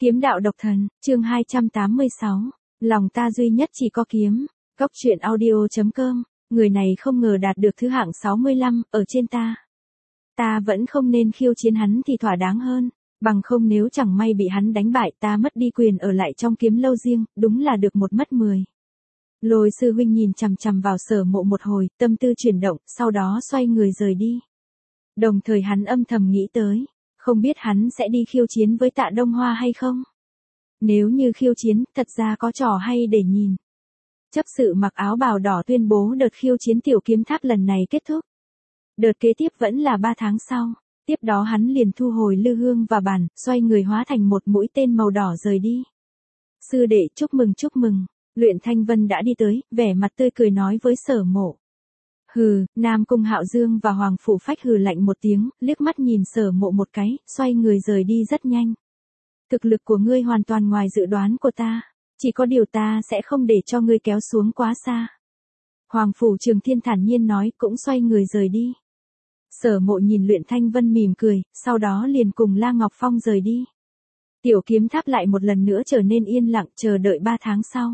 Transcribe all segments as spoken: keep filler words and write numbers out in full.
Kiếm đạo độc thần, chương hai trăm tám mươi sáu. Lòng ta duy nhất chỉ có kiếm. Cốc truyện audio.com. Người này không ngờ đạt được thứ hạng sáu mươi lăm, ở trên ta. Ta vẫn không nên khiêu chiến hắn thì thỏa đáng hơn. Bằng không nếu chẳng may bị hắn đánh bại ta mất đi quyền ở lại trong kiếm lâu riêng, đúng là được một mất mười. Lôi sư huynh nhìn chằm chằm vào Sở Mộ một hồi, tâm tư chuyển động, sau đó xoay người rời đi. Đồng thời hắn âm thầm nghĩ tới, không biết hắn sẽ đi khiêu chiến với Tạ Đông Hoa hay không? Nếu như khiêu chiến, thật ra có trò hay để nhìn. Chấp sự mặc áo bào đỏ tuyên bố đợt khiêu chiến tiểu kiếm tháp lần này kết thúc. Đợt kế tiếp vẫn là ba tháng sau, tiếp đó hắn liền thu hồi lư hương và bàn, xoay người hóa thành một mũi tên màu đỏ rời đi. Sư đệ chúc mừng chúc mừng, Luyện Thanh Vân đã đi tới, vẻ mặt tươi cười nói với Sở Mộ. Hừ, Nam Cung Hạo Dương và Hoàng Phủ Phách hừ lạnh một tiếng, liếc mắt nhìn Sở Mộ một cái, xoay người rời đi rất nhanh. Thực lực của ngươi hoàn toàn ngoài dự đoán của ta, chỉ có điều ta sẽ không để cho ngươi kéo xuống quá xa. Hoàng Phủ Trường Thiên thản nhiên nói, cũng xoay người rời đi. Sở Mộ nhìn Luyện Thanh Vân mỉm cười, sau đó liền cùng La Ngọc Phong rời đi. Tiểu kiếm tháp lại một lần nữa trở nên yên lặng, chờ đợi ba tháng sau.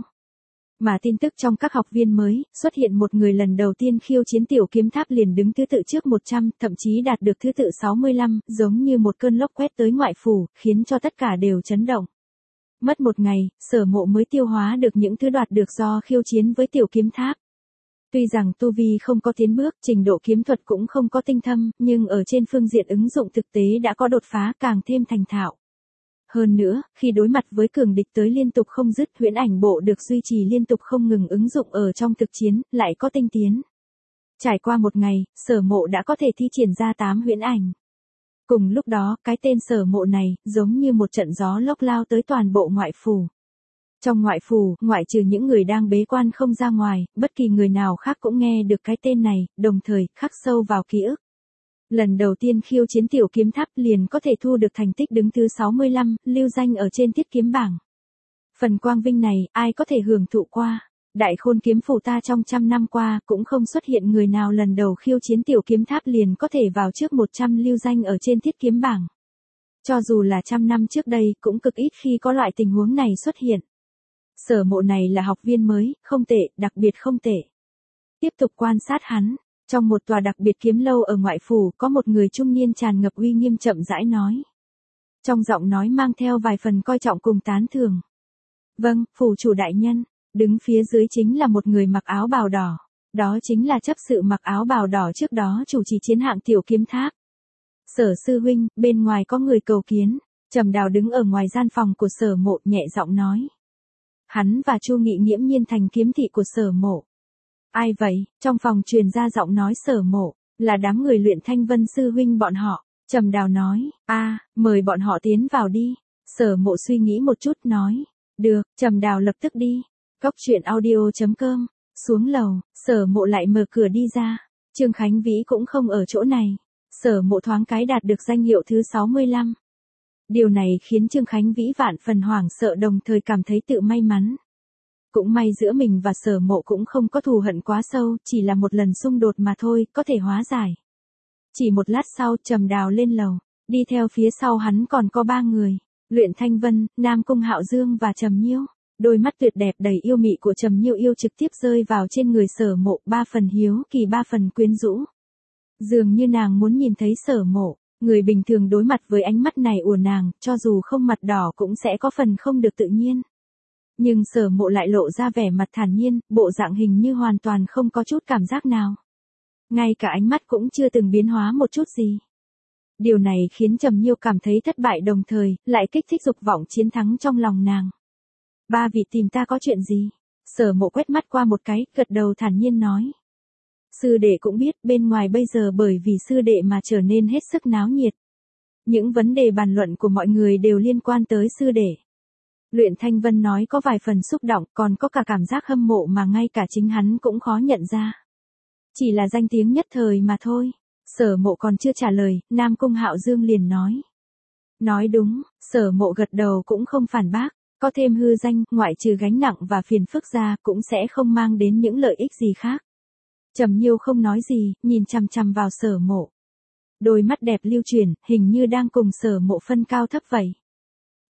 Mà tin tức trong các học viên mới, xuất hiện một người lần đầu tiên khiêu chiến tiểu kiếm tháp liền đứng thứ tự trước một trăm, thậm chí đạt được thứ tự sáu mươi lăm, giống như một cơn lốc quét tới ngoại phủ, khiến cho tất cả đều chấn động. Mất một ngày, Sở Mộ mới tiêu hóa được những thứ đoạt được do khiêu chiến với tiểu kiếm tháp. Tuy rằng tu vi không có tiến bước, trình độ kiếm thuật cũng không có tinh thâm, nhưng ở trên phương diện ứng dụng thực tế đã có đột phá càng thêm thành thạo. Hơn nữa, khi đối mặt với cường địch tới liên tục không dứt, huyễn ảnh bộ được duy trì liên tục không ngừng ứng dụng ở trong thực chiến, lại có tinh tiến. Trải qua một ngày, Sở Mộ đã có thể thi triển ra tám huyễn ảnh. Cùng lúc đó, cái tên Sở Mộ này, giống như một trận gió lốc lao tới toàn bộ ngoại phủ. Trong ngoại phủ, ngoại trừ những người đang bế quan không ra ngoài, bất kỳ người nào khác cũng nghe được cái tên này, đồng thời, khắc sâu vào ký ức. Lần đầu tiên khiêu chiến tiểu kiếm tháp liền có thể thu được thành tích đứng thứ sáu mươi lăm, lưu danh ở trên tiết kiếm bảng. Phần quang vinh này, ai có thể hưởng thụ qua? Đại Khôn kiếm phủ ta trong trăm năm qua, cũng không xuất hiện người nào lần đầu khiêu chiến tiểu kiếm tháp liền có thể vào trước một trăm lưu danh ở trên tiết kiếm bảng. Cho dù là trăm năm trước đây, cũng cực ít khi có loại tình huống này xuất hiện. Sở Mộ này là học viên mới, không tệ, đặc biệt không tệ. Tiếp tục quan sát hắn. Trong một tòa đặc biệt kiếm lâu ở ngoại phủ, có một người trung niên tràn ngập uy nghiêm chậm rãi nói. Trong giọng nói mang theo vài phần coi trọng cùng tán thưởng. Vâng, phủ chủ đại nhân. Đứng phía dưới chính là một người mặc áo bào đỏ. Đó chính là chấp sự mặc áo bào đỏ trước đó chủ trì chiến hạng tiểu kiếm tháp. Sở sư huynh, bên ngoài có người cầu kiến. Trầm Đào đứng ở ngoài gian phòng của Sở Mộ nhẹ giọng nói. Hắn và Chu Nghị nghiễm nhiên thành kiếm thị của Sở Mộ. Ai vậy? Trong phòng truyền ra giọng nói Sở Mộ, là đám người Luyện Thanh Vân sư huynh bọn họ. Trầm Đào nói, a, mời bọn họ tiến vào đi. Sở Mộ suy nghĩ một chút nói, được, Trầm Đào lập tức đi. Cốc truyện audio.com, xuống lầu, Sở Mộ lại mở cửa đi ra. Trương Khánh Vĩ cũng không ở chỗ này. Sở Mộ thoáng cái đạt được danh hiệu thứ sáu mươi lăm. Điều này khiến Trương Khánh Vĩ vạn phần hoảng sợ đồng thời cảm thấy tự may mắn. Cũng may giữa mình và Sở Mộ cũng không có thù hận quá sâu, chỉ là một lần xung đột mà thôi, có thể hóa giải. Chỉ một lát sau, Trầm Đào lên lầu, đi theo phía sau hắn còn có ba người, Luyện Thanh Vân, Nam Cung Hạo Dương và Trầm Nhiêu. Đôi mắt tuyệt đẹp đầy yêu mị của Trầm Nhiêu yêu trực tiếp rơi vào trên người Sở Mộ, ba phần hiếu kỳ ba phần quyến rũ. Dường như nàng muốn nhìn thấy Sở Mộ, người bình thường đối mặt với ánh mắt này của nàng, cho dù không mặt đỏ cũng sẽ có phần không được tự nhiên. Nhưng Sở Mộ lại lộ ra vẻ mặt thản nhiên, bộ dạng hình như hoàn toàn không có chút cảm giác nào. Ngay cả ánh mắt cũng chưa từng biến hóa một chút gì. Điều này khiến Trầm Nhiêu cảm thấy thất bại đồng thời, lại kích thích dục vọng chiến thắng trong lòng nàng. Ba vị tìm ta có chuyện gì? Sở Mộ quét mắt qua một cái, gật đầu thản nhiên nói. Sư đệ cũng biết bên ngoài bây giờ bởi vì sư đệ mà trở nên hết sức náo nhiệt. Những vấn đề bàn luận của mọi người đều liên quan tới sư đệ. Luyện Thanh Vân nói có vài phần xúc động, còn có cả cảm giác hâm mộ mà ngay cả chính hắn cũng khó nhận ra. Chỉ là danh tiếng nhất thời mà thôi. Sở Mộ còn chưa trả lời, Nam Cung Hạo Dương liền nói. Nói đúng, Sở Mộ gật đầu cũng không phản bác, có thêm hư danh, ngoại trừ gánh nặng và phiền phức ra, cũng sẽ không mang đến những lợi ích gì khác. Trầm Nhiêu không nói gì, nhìn chằm chằm vào Sở Mộ. Đôi mắt đẹp lưu chuyển, hình như đang cùng Sở Mộ phân cao thấp vậy.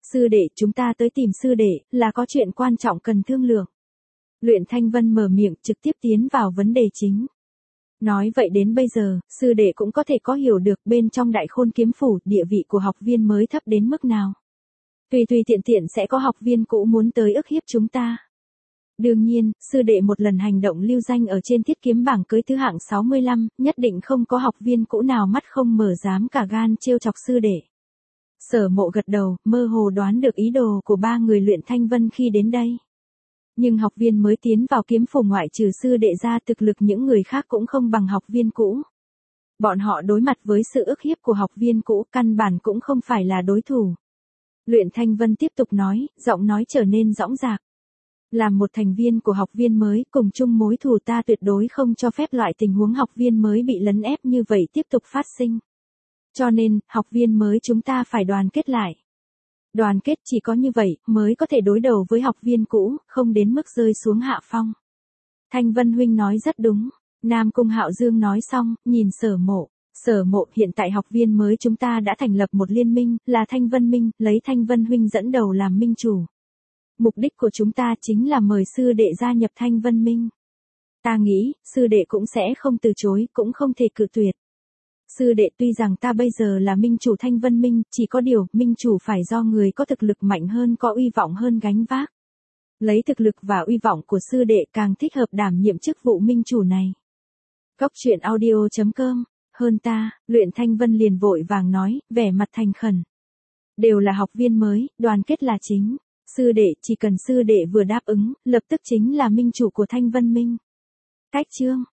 Sư đệ, chúng ta tới tìm sư đệ, là có chuyện quan trọng cần thương lượng. Luyện Thanh Vân mở miệng trực tiếp tiến vào vấn đề chính. Nói vậy đến bây giờ, sư đệ cũng có thể có hiểu được bên trong Đại Khôn Kiếm Phủ địa vị của học viên mới thấp đến mức nào. Tùy tùy tiện tiện sẽ có học viên cũ muốn tới ức hiếp chúng ta. Đương nhiên, sư đệ một lần hành động lưu danh ở trên thiết kiếm bảng cưới thứ hạng sáu mươi lăm, nhất định không có học viên cũ nào mắt không mở dám cả gan trêu chọc sư đệ. Sở Mộ gật đầu, mơ hồ đoán được ý đồ của ba người Luyện Thanh Vân khi đến đây. Nhưng học viên mới tiến vào kiếm phủ ngoại trừ sư đệ ra thực lực những người khác cũng không bằng học viên cũ. Bọn họ đối mặt với sự ức hiếp của học viên cũ căn bản cũng không phải là đối thủ. Luyện Thanh Vân tiếp tục nói, giọng nói trở nên dõng dạc. Làm một thành viên của học viên mới cùng chung mối thù, ta tuyệt đối không cho phép loại tình huống học viên mới bị lấn ép như vậy tiếp tục phát sinh. Cho nên, học viên mới chúng ta phải đoàn kết lại. Đoàn kết chỉ có như vậy mới có thể đối đầu với học viên cũ, không đến mức rơi xuống hạ phong. Thanh Vân huynh nói rất đúng. Nam Cung Hạo Dương nói xong, nhìn Sở Mộ. Sở Mộ, hiện tại học viên mới chúng ta đã thành lập một liên minh, là Thanh Vân Minh, lấy Thanh Vân huynh dẫn đầu làm minh chủ. Mục đích của chúng ta chính là mời sư đệ gia nhập Thanh Vân Minh. Ta nghĩ, sư đệ cũng sẽ không từ chối, cũng không thể cự tuyệt. Sư đệ, tuy rằng ta bây giờ là minh chủ Thanh Vân Minh, chỉ có điều, minh chủ phải do người có thực lực mạnh hơn, có uy vọng hơn gánh vác. Lấy thực lực và uy vọng của sư đệ càng thích hợp đảm nhiệm chức vụ minh chủ này. Cốc truyện audio chấm com, hơn ta, Luyện Thanh Vân liền vội vàng nói, vẻ mặt thành khẩn. Đều là học viên mới, đoàn kết là chính. Sư đệ, chỉ cần sư đệ vừa đáp ứng, lập tức chính là minh chủ của Thanh Vân Minh. Cách chương